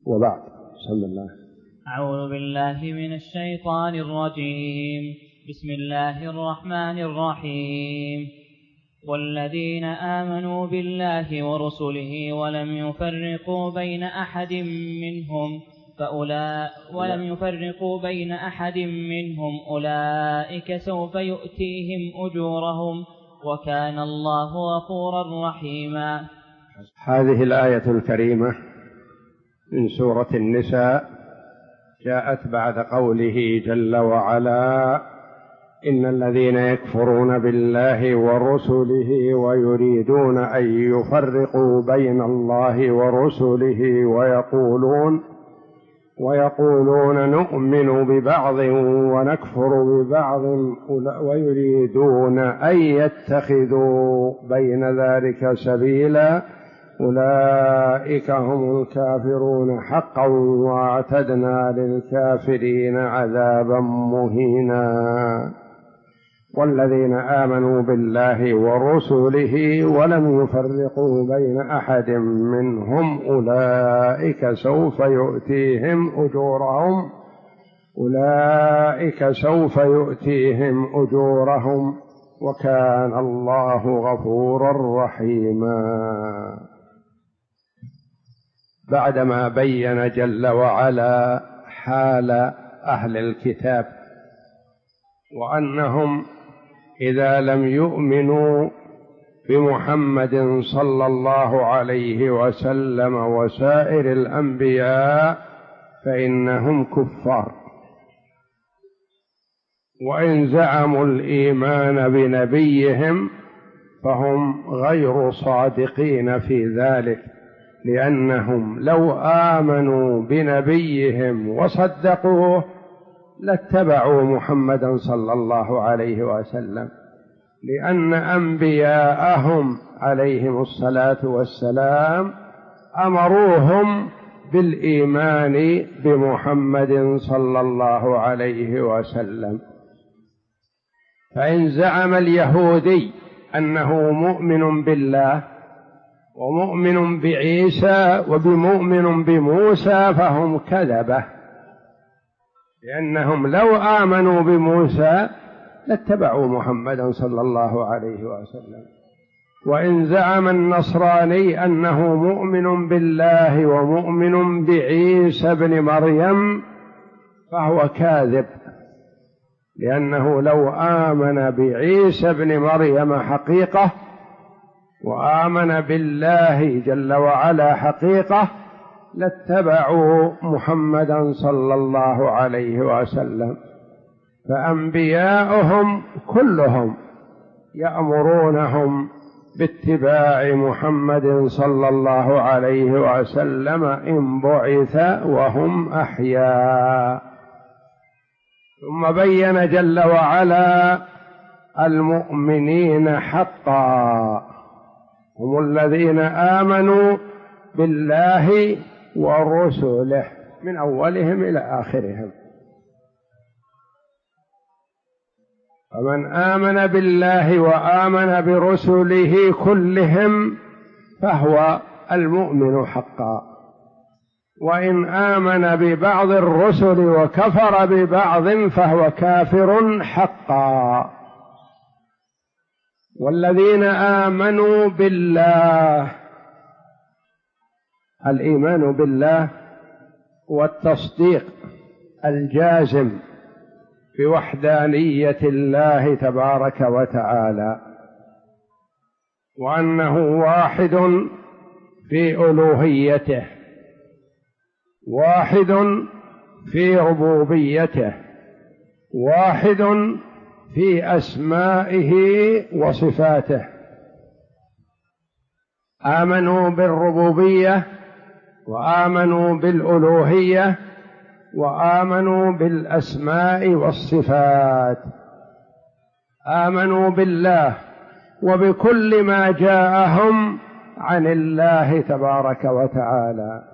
وبعد. بسم الله. أعوذ بالله من الشيطان الرجيم. بسم الله الرحمن الرحيم. والذين آمنوا بالله ورسله ولم يفرقوا بين أحد منهم أولئك سوف يؤتيهم أجورهم وكان الله غفورا رحيما. هذه الآية الكريمة من سورة النساء جاءت بعد قوله جل وعلا: إن الذين يكفرون بالله ورسله ويريدون أن يفرقوا بين الله ورسله ويقولون نؤمن ببعض ونكفر ببعض ويريدون أن يتخذوا بين ذلك سبيلا أولئك هم الكافرون حقا واعتدنا للكافرين عذابا مهينا. والذين آمنوا بالله ورسله ولم يفرقوا بين أحد منهم أولئك سوف يؤتيهم أجورهم وكان الله غفورا رحيما. بعدما بين جل وعلا حال أهل الكتاب وأنهم إذا لم يؤمنوا بمحمد صلى الله عليه وسلم وسائر الأنبياء فإنهم كفار، وإن زعموا الإيمان بنبيهم فهم غير صادقين في ذلك، لأنهم لو آمنوا بنبيهم وصدقوه لاتبعوا محمدا صلى الله عليه وسلم، لأن أنبياءهم عليهم الصلاة والسلام أمروهم بالإيمان بمحمد صلى الله عليه وسلم. فإن زعم اليهودي أنه مؤمن بالله ومؤمن بعيسى وبمؤمن بموسى فهم كذبة، لأنهم لو آمنوا بموسى لاتبعوا محمدا صلى الله عليه وسلم. وإن زعم النصراني أنه مؤمن بالله ومؤمن بعيسى بن مريم فهو كاذب، لأنه لو آمن بعيسى بن مريم حقيقة وآمن بالله جل وعلا حقيقة لاتبعوا محمدا صلى الله عليه وسلم. فأنبياؤهم كلهم يأمرونهم باتباع محمد صلى الله عليه وسلم إن بعث وهم أحياء. ثم بين جل وعلا المؤمنين حقا هم الذين آمنوا بالله ورسله من أولهم إلى آخرهم. فمن آمن بالله وآمن برسله كلهم فهو المؤمن حقا، وإن آمن ببعض الرسل وكفر ببعض فهو كافر حقا. والذين آمنوا بالله، الإيمان بالله والتصديق الجازم بوحدانية الله تبارك وتعالى، وأنه واحد في ألوهيته، واحد في ربوبيته، واحد في أسمائه وصفاته. آمنوا بالربوبية وآمنوا بالألوهية وآمنوا بالأسماء والصفات. آمنوا بالله وبكل ما جاءهم عن الله تبارك وتعالى.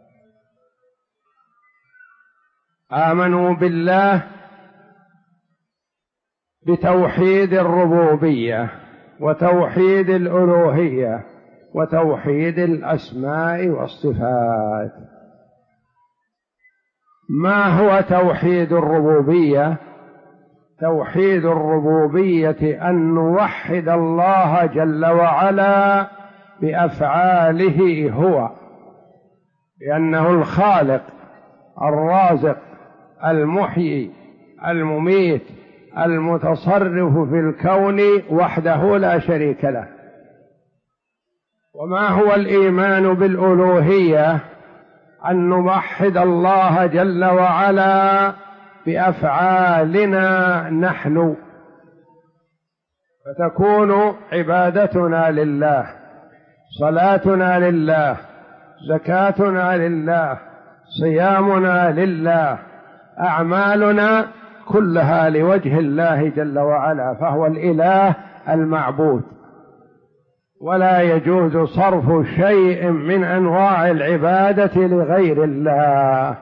آمنوا بالله بتوحيد الربوبية وتوحيد الألوهية وتوحيد الأسماء والصفات. ما هو توحيد الربوبية؟ توحيد الربوبية أن نوحد الله جل وعلا بأفعاله هو، لأنه الخالق الرازق المحيي المميت المتصرف في الكون وحده لا شريك له. وما هو الإيمان بالألوهية؟ أن نوحد الله جل وعلا بأفعالنا نحن، فتكون عبادتنا لله، صلاتنا لله، زكاتنا لله، صيامنا لله، أعمالنا كلها لوجه الله جل وعلا، فهو الإله المعبود، ولا يجوز صرف شيء من أنواع العبادة لغير الله.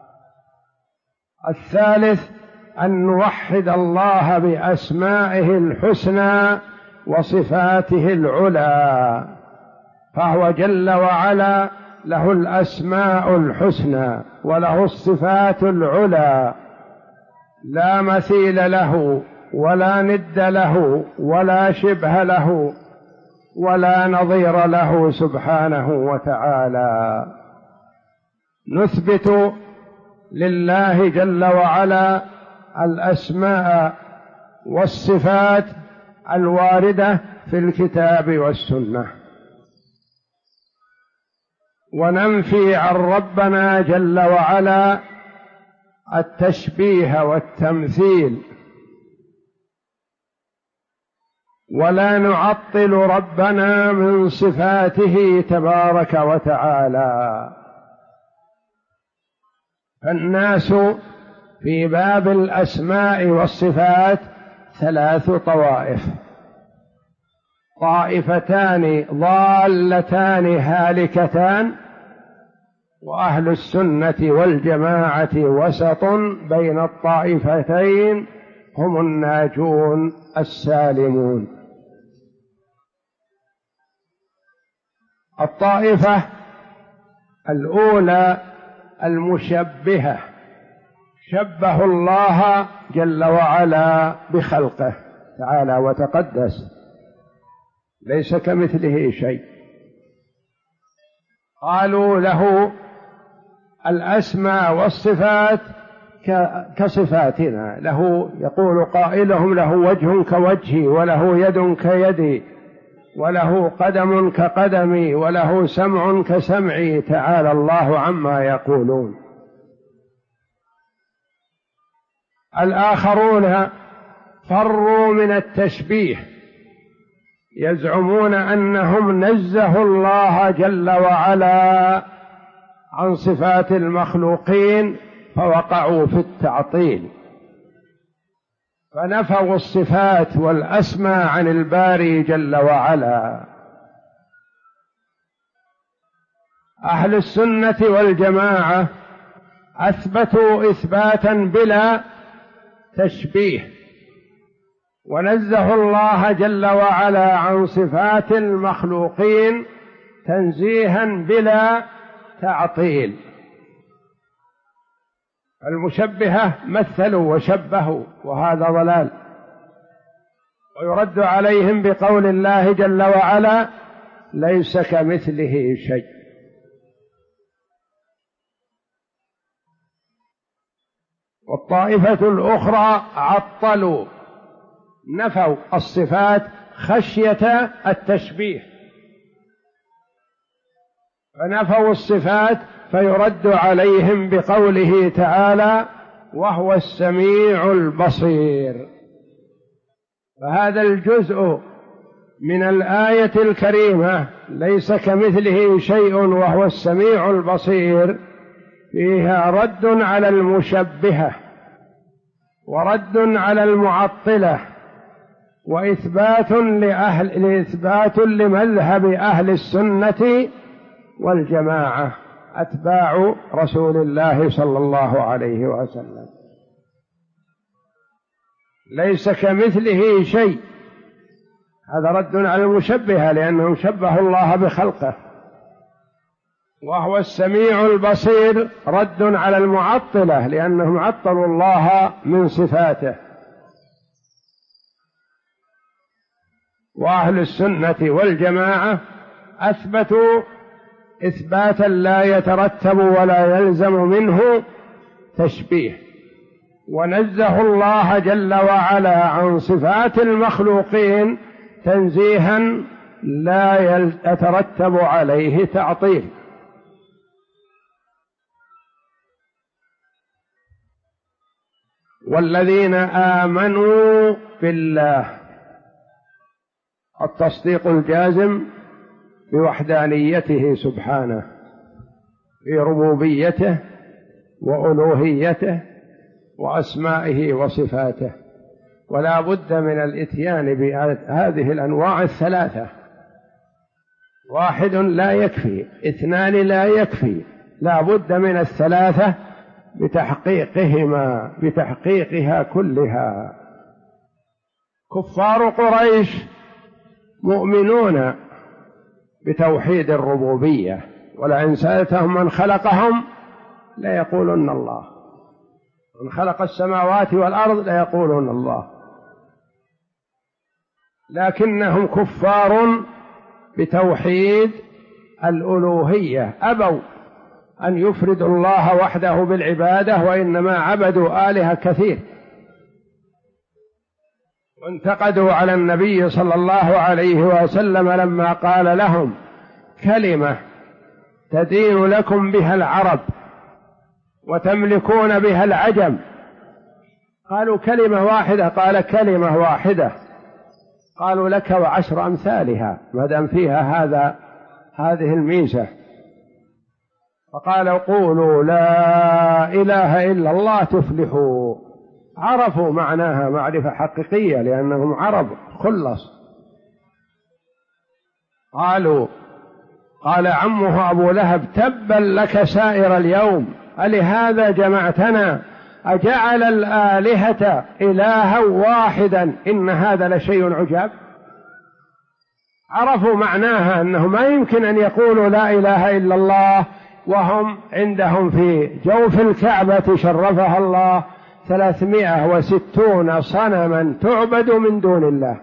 الثالث أن نوحد الله بأسمائه الحسنى وصفاته العلى، فهو جل وعلا له الأسماء الحسنى وله الصفات العلى، لا مثيل له ولا ند له ولا شبه له ولا نظير له سبحانه وتعالى. نثبت لله جل وعلا الأسماء والصفات الواردة في الكتاب والسنة، وننفي عن ربنا جل وعلا التشبيه والتمثيل، ولا نعطل ربنا من صفاته تبارك وتعالى. فالناس في باب الأسماء والصفات ثلاث طوائف: طائفتان ضالتان هالكتان، وأهل السنة والجماعة وسط بين الطائفتين، هم الناجون السالمون. الطائفة الأولى المشبهة، شبه الله جل وعلا بخلقه تعالى وتقدس، ليس كمثله شيء. قالوا له الأسماء والصفات كصفاتنا، له يقول قائلهم له وجه كوجهي، وله يد كيدي، وله قدم كقدمي، وله سمع كسمعي، تعالى الله عما يقولون. الآخرون فروا من التشبيه، يزعمون أنهم نزهوا الله جل وعلا عن صفات المخلوقين فوقعوا في التعطيل، فنفوا الصفات والأسماء عن الباري جل وعلا. أهل السنة والجماعة أثبتوا إثباتا بلا تشبيه، ونزهوا الله جل وعلا عن صفات المخلوقين تنزيها بلا تعطيل. المشبهة مثلوا وشبهوا، وهذا ضلال، ويرد عليهم بقول الله جل وعلا ليس كمثله شيء. والطائفة الأخرى عطلوا، نفوا الصفات خشية التشبيه، فنفوا الصفات فيرد عليهم بقوله تعالى وهو السميع البصير. فهذا الجزء من الآية الكريمة ليس كمثله شيء وهو السميع البصير فيها رد على المشبهة ورد على المعطلة، وإثبات لمذهب أهل السنة والجماعة أتباع رسول الله صلى الله عليه وسلم. ليس كمثله شيء، هذا رد على المشبهة لأنهم شبهوا الله بخلقه، وهو السميع البصير رد على المعطلة لأنهم عطلوا الله من صفاته. وأهل السنة والجماعة أثبتوا إثباتا لا يترتب ولا يلزم منه تشبيه، ونزه الله جل وعلا عن صفات المخلوقين تنزيها لا يترتب عليه تعطيل. والذين آمنوا بالله التصديق الجازم بوحدانيته سبحانه في ربوبيته وألوهيته وأسمائه وصفاته، ولا بد من الإتيان بهذه الأنواع الثلاثة. واحد لا يكفي، اثنان لا يكفي، لا بد من الثلاثة بتحقيقها كلها. كفار قريش مؤمنون بتوحيد الربوبية، ولئن سألتهم من خلقهم ليقولن الله، من خلق السماوات والأرض ليقولن الله، لكنهم كفار بتوحيد الألوهية، أبوا أن يفردوا الله وحده بالعبادة، وإنما عبدوا آلهة كثير. وانتقدوا على النبي صلى الله عليه وسلم لما قال لهم كلمة تدين لكم بها العرب وتملكون بها العجم، قالوا كلمة واحدة، قال كلمة واحدة، قالوا لك وعشر أمثالها ما دام فيها هذه الميزة، فقال قولوا لا إله إلا الله تفلحوا. عرفوا معناها معرفة حقيقية لأنهم عرب خلص. قال عمه أبو لهب تبا لك سائر اليوم ألهذا جمعتنا أجعل الآلهة إلها واحدا إن هذا لشيء عجاب. عرفوا معناها أنه ما يمكن أن يقولوا لا إله إلا الله وهم عندهم في جوف الكعبة شرفها الله 360 صنما تعبد من دون الله،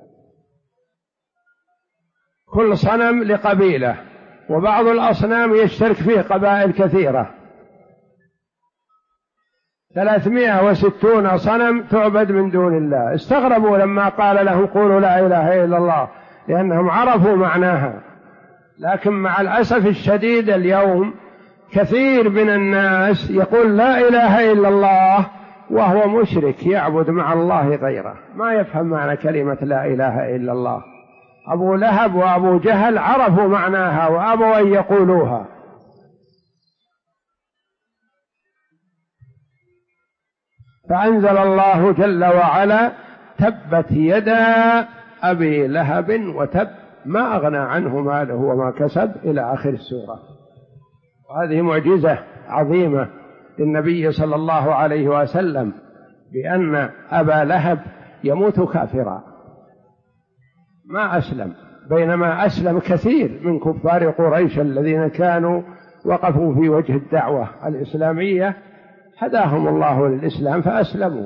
كل صنم لقبيلة، وبعض الأصنام يشترك فيه قبائل كثيرة، 360 صنم تعبد من دون الله. استغربوا لما قال لهم قولوا لا إله إلا الله لأنهم عرفوا معناها. لكن مع الأسف الشديد اليوم كثير من الناس يقول لا إله إلا الله وهو مشرك يعبد مع الله غيره، ما يفهم معنى كلمة لا إله إلا الله. أبو لهب وأبو جهل عرفوا معناها وأبوا أن يقولوها. فأنزل الله جل وعلا تبت يدا أبي لهب وتب ما أغنى عنه ماله وما كسب إلى آخر السورة. وهذه معجزة عظيمة للنبي صلى الله عليه وسلم بأن أبا لهب يموت كافرا ما أسلم، بينما أسلم كثير من كفار قريش الذين كانوا وقفوا في وجه الدعوة الإسلامية، هداهم الله للإسلام فأسلموا.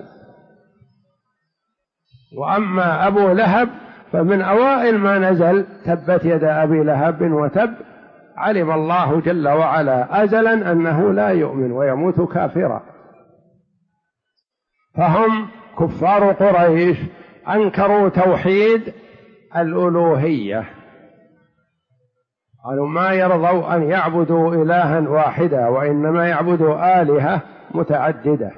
وأما أبو لهب فمن أوائل ما نزل تبت يد أبي لهب وتب، علم الله جل وعلا أزلا أنه لا يؤمن ويموت كافرا. فهم كفار قريش أنكروا توحيد الألوهية، قالوا ما يرضوا أن يعبدوا إلها واحدا وإنما يعبدوا آلهة متعددة،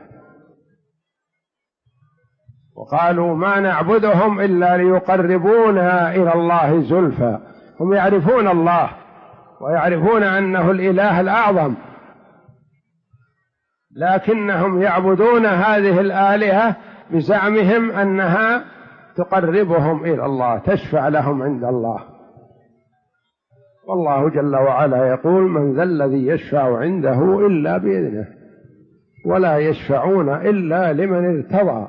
وقالوا ما نعبدهم إلا ليقربونا إلى الله زلفى. هم يعرفون الله ويعرفون أنه الإله الأعظم، لكنهم يعبدون هذه الآلهة بزعمهم أنها تقربهم إلى الله، تشفع لهم عند الله. والله جل وعلا يقول من ذا الذي يشفع عنده إلا بإذنه ولا يشفعون إلا لمن ارتضى.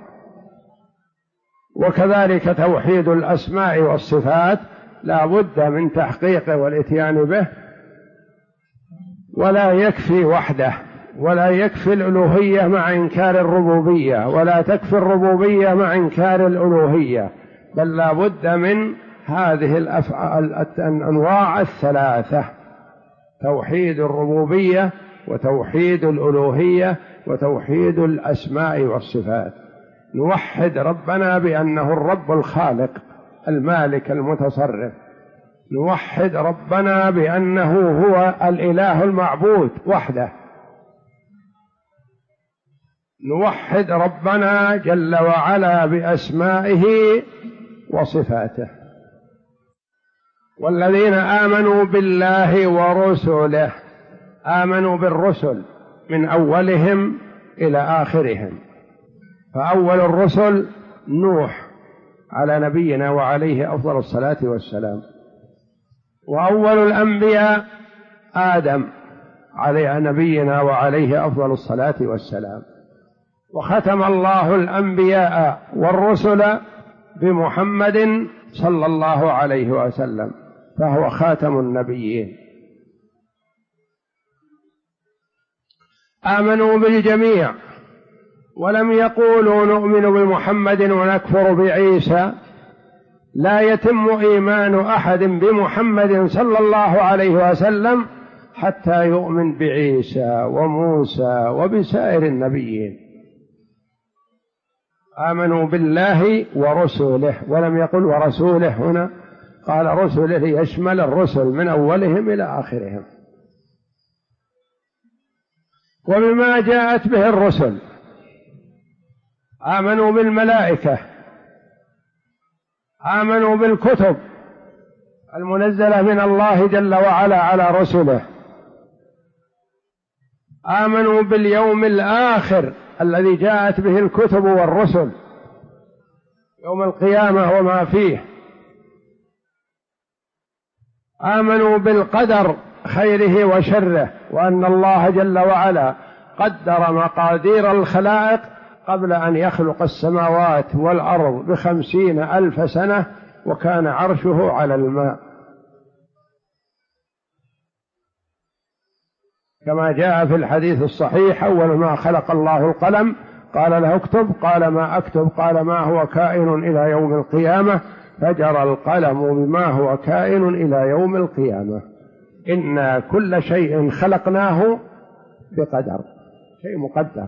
وكذلك توحيد الأسماء والصفات لا بد من تحقيقه والإتيان به ولا يكفي وحده، ولا يكفي الألوهية مع إنكار الربوبية، ولا تكفي الربوبية مع إنكار الألوهية، بل لا بد من هذه الأنواع الثلاثة: توحيد الربوبية، وتوحيد الألوهية، وتوحيد الأسماء والصفات. نوحد ربنا بأنه الرب الخالق المالك المتصرف، نوحد ربنا بأنه هو الإله المعبود وحده، نوحد ربنا جل وعلا بأسمائه وصفاته. والذين آمنوا بالله ورسله، آمنوا بالرسل من أولهم إلى آخرهم، فأول الرسل نوح على نبينا وعليه أفضل الصلاة والسلام، وأول الأنبياء آدم على نبينا وعليه أفضل الصلاة والسلام، وختم الله الأنبياء والرسل بمحمد صلى الله عليه وسلم، فهو خاتم النبيين. آمنوا بالجميع ولم يقولوا نؤمن بمحمد ونكفر بعيسى. لا يتم إيمان أحد بمحمد صلى الله عليه وسلم حتى يؤمن بعيسى وموسى وبسائر النبيين. آمنوا بالله ورسله، ولم يقل ورسوله هنا، قال رسله يشمل الرسل من أولهم إلى آخرهم. وبما جاءت به الرسل، آمنوا بالملائكة، آمنوا بالكتب المنزلة من الله جل وعلا على رسله، آمنوا باليوم الآخر الذي جاءت به الكتب والرسل، يوم القيامة وما فيه، آمنوا بالقدر خيره وشره، وأن الله جل وعلا قدر مقادير الخلائق قبل أن يخلق السماوات والأرض 50,000 سنة، وكان عرشه على الماء، كما جاء في الحديث الصحيح: أول ما خلق الله القلم قال له اكتب، قال ما أكتب، قال ما هو كائن إلى يوم القيامة، فجرى القلم بما هو كائن إلى يوم القيامة. إنا كل شيء خلقناه بقدر، شيء مقدر.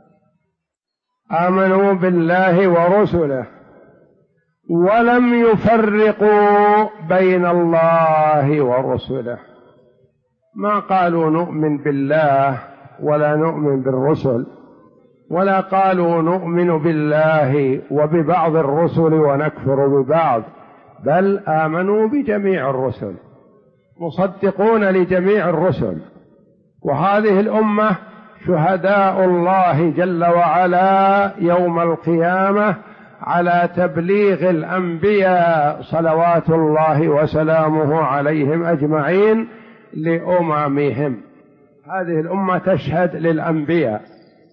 آمنوا بالله ورسله ولم يفرقوا بين الله ورسله، ما قالوا نؤمن بالله ولا نؤمن بالرسل، ولا قالوا نؤمن بالله وببعض الرسل ونكفر ببعض، بل آمنوا بجميع الرسل، مصدقون لجميع الرسل. وهذه الأمة شهداء الله جل وعلا يوم القيامة على تبليغ الأنبياء صلوات الله وسلامه عليهم أجمعين لأممهم. هذه الأمة تشهد للأنبياء.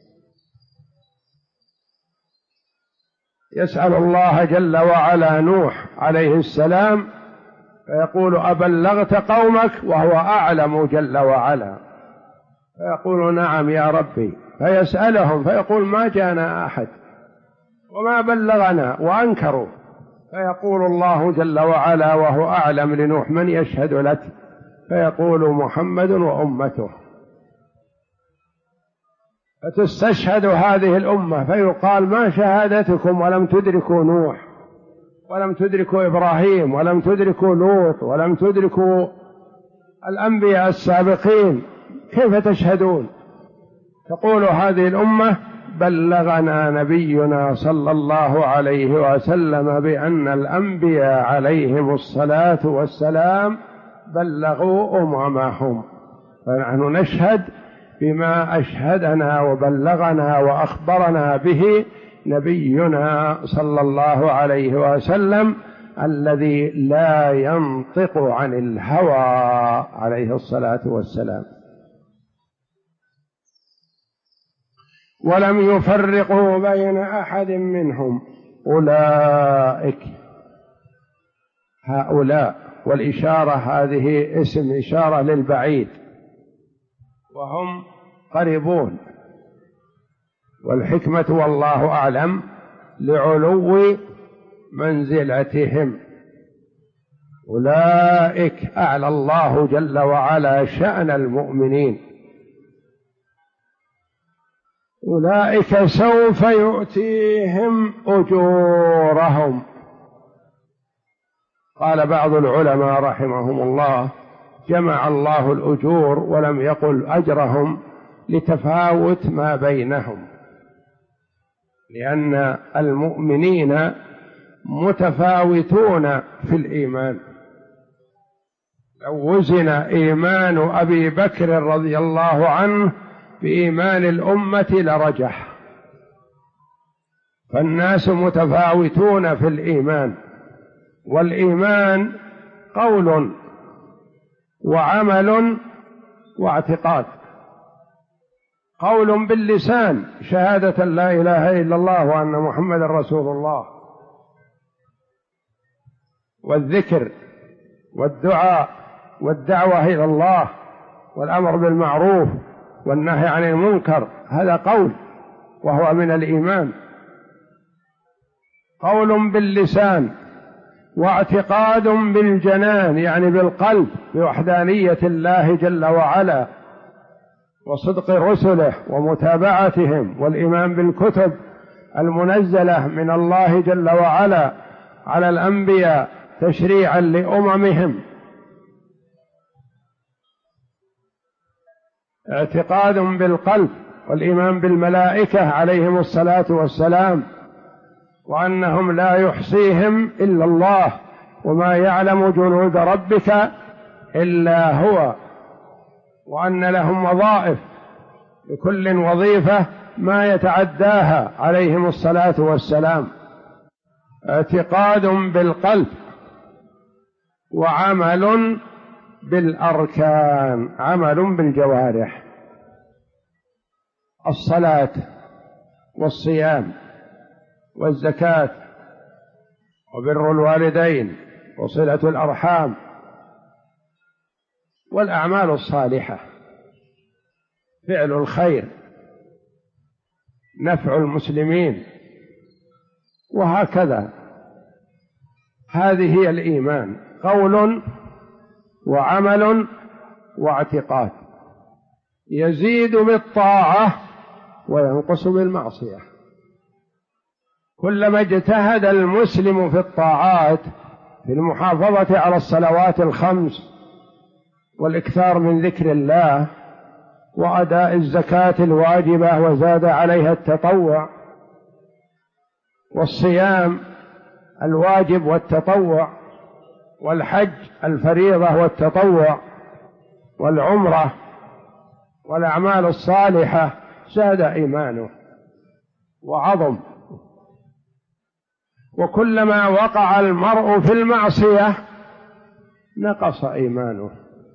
يسأل الله جل وعلا نوح عليه السلام فيقول: أبلغت قومك؟ وهو أعلم جل وعلا، فيقول: نعم يا ربي. فيسألهم فيقول: ما جاءنا أحد وما بلغنا، وأنكروا. فيقول الله جل وعلا وهو أعلم لنوح: من يشهد لك؟ فيقول: محمد وأمته. فتستشهد هذه الأمة، فيقال: ما شهادتكم ولم تدركوا نوح، ولم تدركوا إبراهيم، ولم تدركوا لوط، ولم تدركوا الأنبياء السابقين، كيف تشهدون؟ تقول هذه الأمة: بلغنا نبينا صلى الله عليه وسلم بأن الأنبياء عليهم الصلاة والسلام بلغوا أممهم، فنحن نشهد بما أشهدنا وبلغنا وأخبرنا به نبينا صلى الله عليه وسلم، الذي لا ينطق عن الهوى عليه الصلاة والسلام. ولم يفرقوا بين أحد منهم، أولئك، هؤلاء، والإشارة هذه اسم إشارة للبعيد، وهم قريبون، والحكمة والله أعلم لعلو منزلتهم. أولئك أعلى الله جل وعلا شأن المؤمنين، أولئك سوف يؤتيهم أجورهم. قال بعض العلماء رحمهم الله جمع الله الأجور ولم يقل أجرهم لتفاوت ما بينهم، لأن المؤمنين متفاوتون في الإيمان. لو وزن إيمان أبي بكر رضي الله عنه بإيمان الأمة لرجح، فالناس متفاوتون في الإيمان، والإيمان قول وعمل واعتقاد. قول باللسان شهادة لا إله إلا الله وأن محمد رسول الله، والذكر والدعاء والدعوة إلى الله والأمر بالمعروف والنهي عن المنكر، هذا قول وهو من الإيمان. قول باللسان واعتقاد بالجنان، يعني بالقلب، بوحدانية الله جل وعلا وصدق رسله ومتابعتهم، والإيمان بالكتب المنزلة من الله جل وعلا على الأنبياء تشريعا لأممهم. اعتقاد بالقلب، والإيمان بالملائكة عليهم الصلاة والسلام، وأنهم لا يحصيهم إلا الله، وما يعلم جنود ربك إلا هو، وأن لهم وظائف لكل وظيفة ما يتعداها عليهم الصلاة والسلام. اعتقاد بالقلب وعمل بالأركان، عمل بالجوارح، الصلاة والصيام والزكاة وبر الوالدين وصلة الأرحام والأعمال الصالحة، فعل الخير، نفع المسلمين، وهكذا. هذه هي الإيمان، قول وعمل واعتقاد، يزيد بالطاعة وينقص بالمعصية. كلما اجتهد المسلم في الطاعات، في المحافظة على الصلوات الخمس والإكثار من ذكر الله وأداء الزكاة الواجبة وزاد عليها التطوع، والصيام الواجب والتطوع، والحج الفريضة والتطوع، والعمرة والأعمال الصالحة، زاد إيمانه وعظم. وكلما وقع المرء في المعصية نقص إيمانه،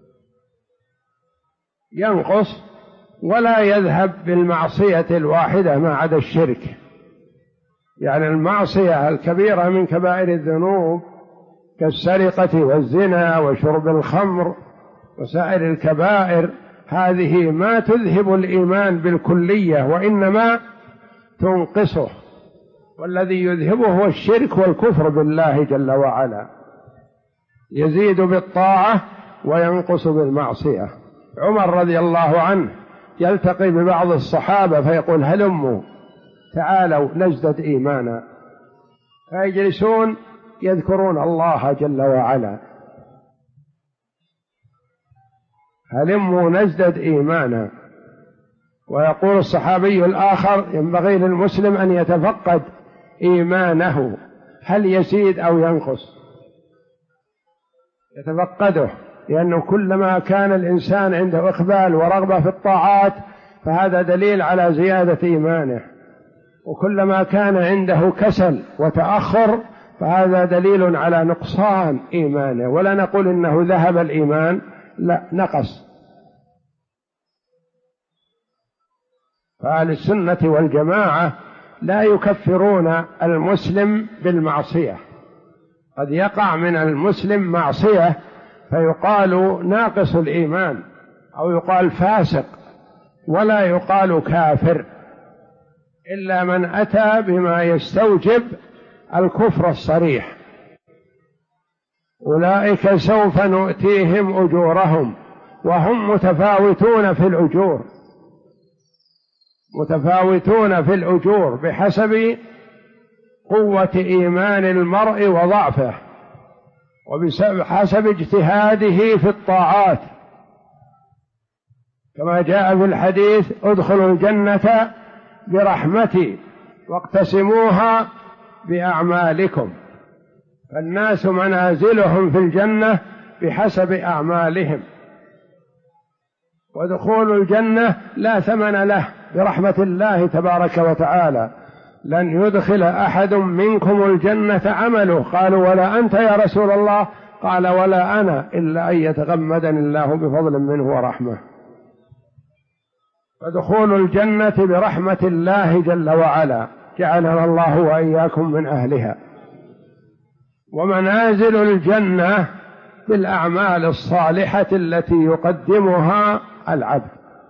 ينقص ولا يذهب بالمعصية الواحدة ما عدا الشرك. يعني المعصية الكبيرة من كبائر الذنوب كالسرقة والزنا وشرب الخمر وسائر الكبائر، هذه ما تذهب الإيمان بالكلية وإنما تنقصه، والذي يذهبه هو الشرك والكفر بالله جل وعلا. يزيد بالطاعة وينقص بالمعصية. عمر رضي الله عنه يلتقي ببعض الصحابة فيقول هلموا تعالوا نزدد إيمانا، فيجلسون يذكرون الله جل وعلا، هلموا نزدد إيمانا. ويقول الصحابي الآخر ينبغي للمسلم أن يتفقد إيمانه هل يزيد أو ينقص، يتفقده، لأنه كلما كان الإنسان عنده إقبال ورغبة في الطاعات فهذا دليل على زيادة إيمانه، وكلما كان عنده كسل وتأخر فهذا دليل على نقصان إيمانه. ولا نقول إنه ذهب الإيمان، لا، نقص. فأهل السنة والجماعة لا يكفرون المسلم بالمعصية. قد يقع من المسلم معصية فيقال ناقص الإيمان، أو يقال فاسق ولا يقال كافر إلا من أتى بما يستوجب الكفر الصريح. أولئك سوف نؤتيهم أجورهم، وهم متفاوتون في الأجور، متفاوتون في الأجور بحسب قوة إيمان المرء وضعفه، وبحسب اجتهاده في الطاعات، كما جاء في الحديث: ادخلوا الجنة برحمتي واقتسموها بأعمالكم. فالناس منازلهم في الجنة بحسب أعمالهم، ودخول الجنة لا ثمن له برحمة الله تبارك وتعالى. لن يدخل أحد منكم الجنة عمله. قالوا: ولا أنت يا رسول الله؟ قال: ولا أنا، إلا أن يتغمدني الله بفضل منه ورحمة. فدخول الجنة برحمة الله جل وعلا، جعلنا الله وإياكم من أهلها. ومنازل الجنة بالأعمال الصالحة التي يقدمها العبد.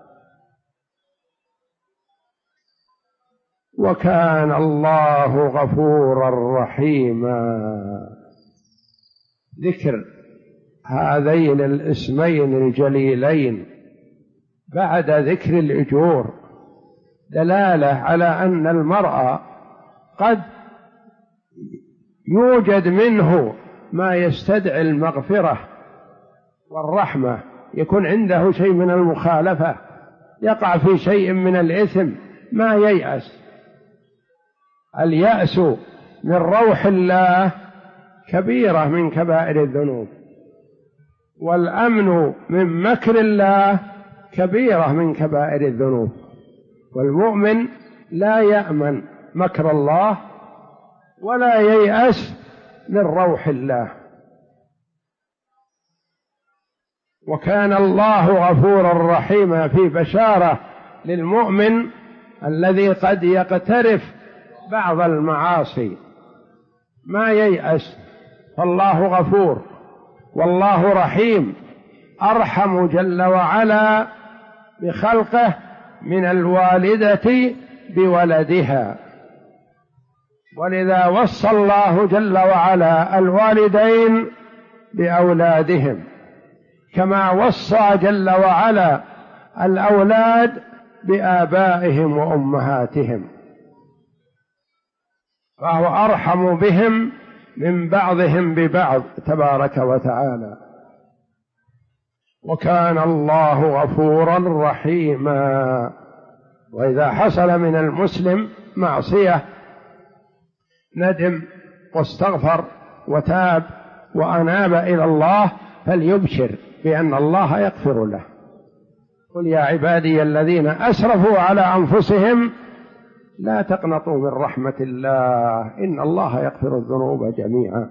وكان الله غفورا رحيما. ذكر هذين الاسمين الجليلين بعد ذكر الأجور دلالة على أن المرء قد يوجد منه ما يستدعي المغفرة والرحمة، يكون عنده شيء من المخالفة، يقع في شيء من الإثم، ما ييأس. اليأس من روح الله كبيرة من كبائر الذنوب، والأمن من مكر الله كبيرة من كبائر الذنوب. والمؤمن لا يأمن مكر الله ولا ييأس من روح الله. وكان الله غفورا رحيما في بشارة للمؤمن الذي قد يقترف بعض المعاصي، ما ييأس، فالله غفور والله رحيم، أرحم جل وعلا بخلقه من الوالدة بولدها. ولذا وصى الله جل وعلا الوالدين بأولادهم، كما وصى جل وعلا الأولاد بآبائهم وأمهاتهم، فهو أرحم بهم من بعضهم ببعض تبارك وتعالى. وكان الله غفورا رحيما. وإذا حصل من المسلم معصية ندم واستغفر وتاب وأناب إلى الله فليبشر بأن الله يغفر له. قل يا عبادي الذين أسرفوا على أنفسهم لا تقنطوا من رحمة الله إن الله يغفر الذنوب جميعا.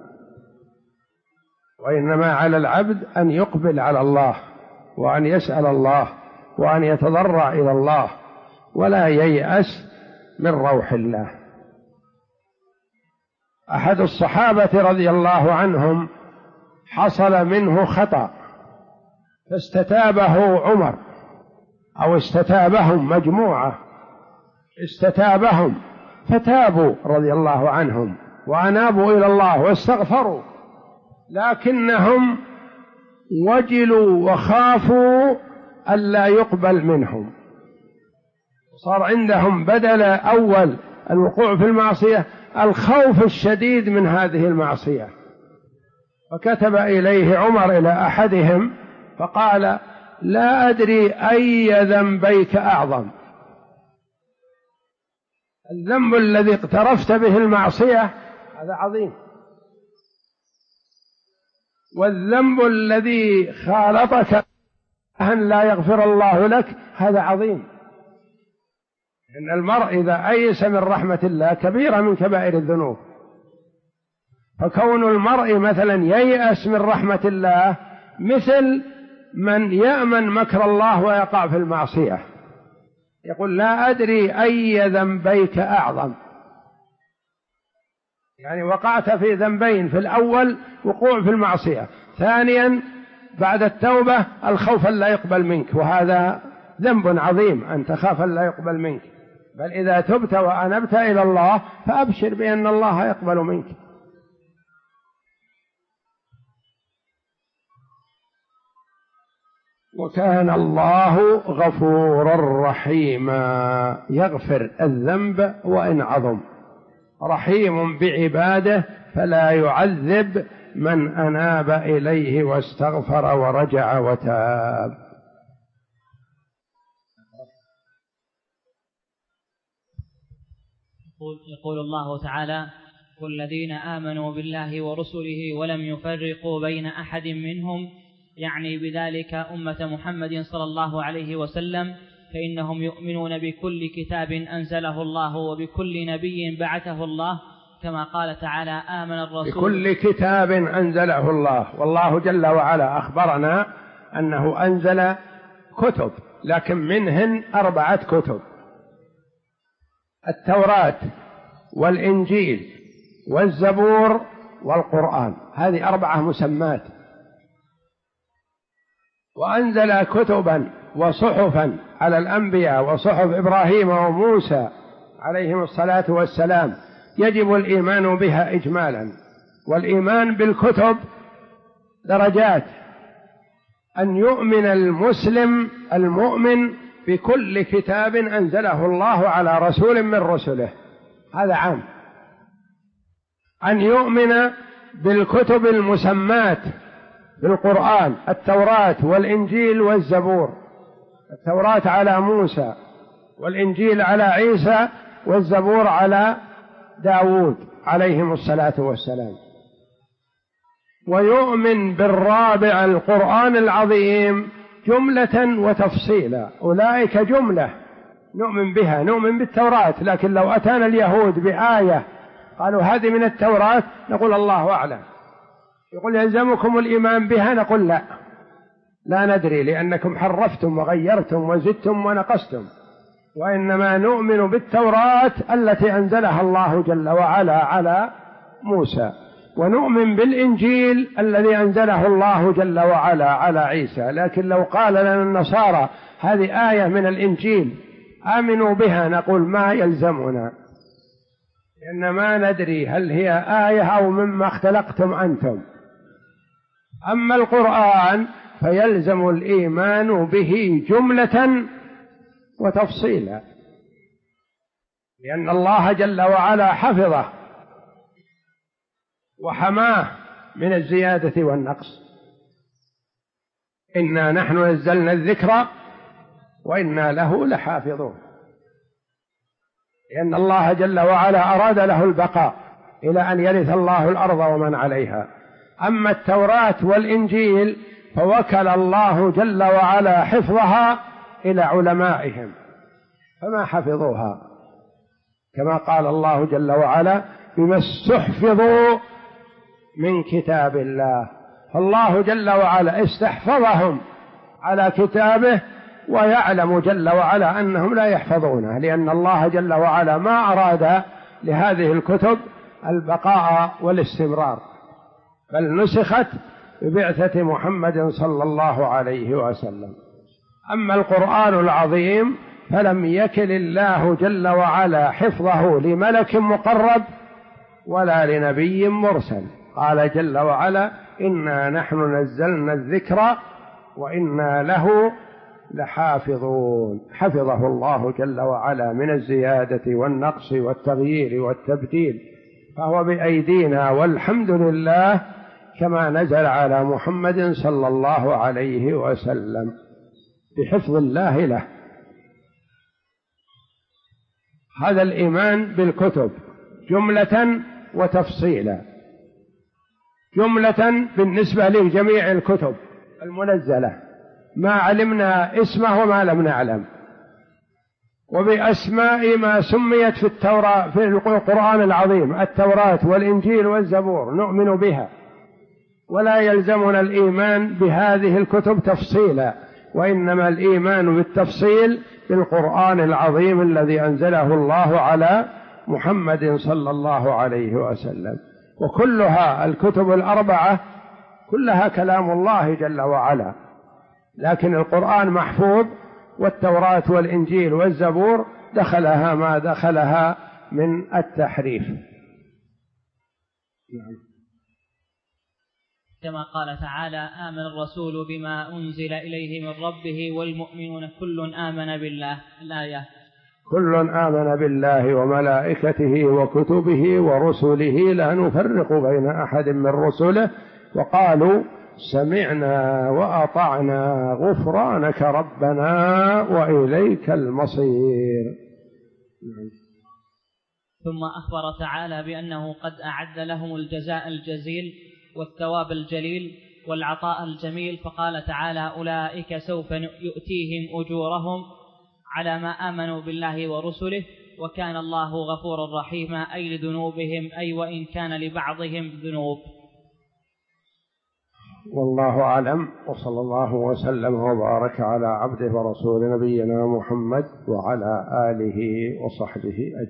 وإنما على العبد أن يقبل على الله وأن يسأل الله وأن يتضرع إلى الله ولا ييأس من روح الله. أحد الصحابة رضي الله عنهم حصل منه خطأ فاستتابه عمر، أو استتابهم مجموعة، استتابهم فتابوا رضي الله عنهم وأنابوا إلى الله واستغفروا، لكنهم وجلوا وخافوا ألا يقبل منهم. صار عندهم بدل أول الوقوع في المعصية الخوف الشديد من هذه المعصية، فكتب إليه عمر إلى أحدهم فقال: لا أدري أي ذنبيك أعظم، الذنب الذي اقترفت به المعصية هذا عظيم، والذنب الذي خالطك أن لا يغفر الله لك هذا عظيم. إن المرء إذا أيس من رحمة الله كبيرة من كبائر الذنوب. فكون المرء مثلا ييأس من رحمة الله مثل من يأمن مكر الله ويقع في المعصية، يقول: لا أدري أي ذنبيك أعظم، يعني وقعت في ذنبين، في الأول وقوع في المعصية، ثانيا بعد التوبة الخوف لا يقبل منك، وهذا ذنب عظيم أن تخاف أن لا يقبل منك، بل إذا تبت وأنبت إلى الله فأبشر بأن الله يقبل منك. وكان الله غفورا رحيما، يغفر الذنب وإن عظم، رحيم بعباده فلا يعذب من أناب إليه واستغفر ورجع وتاب. يقول الله تعالى: والذين آمنوا بالله ورسله ولم يفرقوا بين أحد منهم، يعني بذلك أمة محمد صلى الله عليه وسلم، فإنهم يؤمنون بكل كتاب أنزله الله وبكل نبي بعثه الله، كما قال تعالى: آمن الرسول بكل كتاب أنزله الله. والله جل وعلا أخبرنا أنه أنزل كتب، لكن منهن 4 كتب: التوراة والإنجيل والزبور والقرآن، هذه 4 مسمات. وأنزل كتبا وصحفا على الأنبياء، وصحف إبراهيم وموسى عليهم الصلاة والسلام، يجب الإيمان بها إجمالا. والإيمان بالكتب درجات، أن يؤمن المسلم المؤمن بكل كتاب أنزله الله على رسول من رسله، هذا عام. أن يؤمن بالكتب المسمات بالقرآن: التوراة والإنجيل والزبور. التوراة على موسى، والإنجيل على عيسى، والزبور على داود عليهم الصلاة والسلام. ويؤمن بالرابع القرآن العظيم جملة وتفصيلا، أولئك جملة نؤمن بها، نؤمن بالتوراة، لكن لو أتانا اليهود بآية قالوا هذه من التوراة نقول الله أعلم، يقول يلزمكم الإيمان بها، نقول لا ندري، لأنكم حرفتم وغيرتم وزدتم ونقصتم، وإنما نؤمن بالتوراة التي أنزلها الله جل وعلا على موسى، ونؤمن بالإنجيل الذي أنزله الله جل وعلا على عيسى. لكن لو قال لنا النصارى هذه آية من الإنجيل آمنوا بها، نقول ما يلزمنا، لأن ما ندري هل هي آية أو مما اختلقتم أنتم. أما القرآن فيلزم الإيمان به جملة وتفصيلا، لأن الله جل وعلا حفظه وحماه من الزيادة والنقص. إنا نحن نزلنا الذكر وإنا له لحافظون، لأن الله جل وعلا أراد له البقاء إلى أن يرث الله الأرض ومن عليها. أما التوراة والإنجيل فوكل الله جل وعلا حفظها إلى علمائهم فما حفظوها، كما قال الله جل وعلا: بما استحفظوا من كتاب الله. فالله جل وعلا استحفظهم على كتابه، ويعلم جل وعلا أنهم لا يحفظونه، لأن الله جل وعلا ما أراد لهذه الكتب البقاء والاستمرار، بل نسخت ببعثة محمد صلى الله عليه وسلم. أما القرآن العظيم فلم يكل الله جل وعلا حفظه لملك مقرب ولا لنبي مرسل، قال جل وعلا: إنا نحن نزلنا الذكر وإنا له لحافظون. حفظه الله جل وعلا من الزيادة والنقص والتغيير والتبديل، فهو بأيدينا، والحمد لله، كما نزل على محمد صلى الله عليه وسلم بحفظ الله له. هذا الإيمان بالكتب جملة وتفصيلا. جملة بالنسبة لجميع الكتب المنزلة، ما علمنا اسمه وما لم نعلم، وبأسماء ما سميت في التوراة في القرآن العظيم: التوراة والإنجيل والزبور نؤمن بها، ولا يلزمنا الإيمان بهذه الكتب تفصيلا، وإنما الإيمان بالتفصيل بالقرآن العظيم الذي أنزله الله على محمد صلى الله عليه وسلم. وكلها الكتب ال4 كلها كلام الله جل وعلا، لكن القرآن محفوظ والتوراة والإنجيل والزبور دخلها ما دخلها من التحريف. كما قال تعالى: آمن الرسول بما أنزل إليه من ربه والمؤمنون كل آمن بالله. الآية. كل آمن بالله وملائكته وكتبه ورسله لا نفرق بين أحد من رسله وقالوا سمعنا وأطعنا غفرانك ربنا وإليك المصير. ثم أخبر تعالى بأنه قد أعد لهم الجزاء الجزيل والثواب الجليل والعطاء الجميل، فقال تعالى: أولئك سوف يؤتيهم أجورهم على ما آمنوا بالله ورسله وكان الله غفورا رحيما، أي لذنوبهم، أي وإن كان لبعضهم ذنوب. والله أعلم، وصلى الله وسلم وبارك على عبده ورسول نبينا محمد وعلى آله وصحبه أجمعين.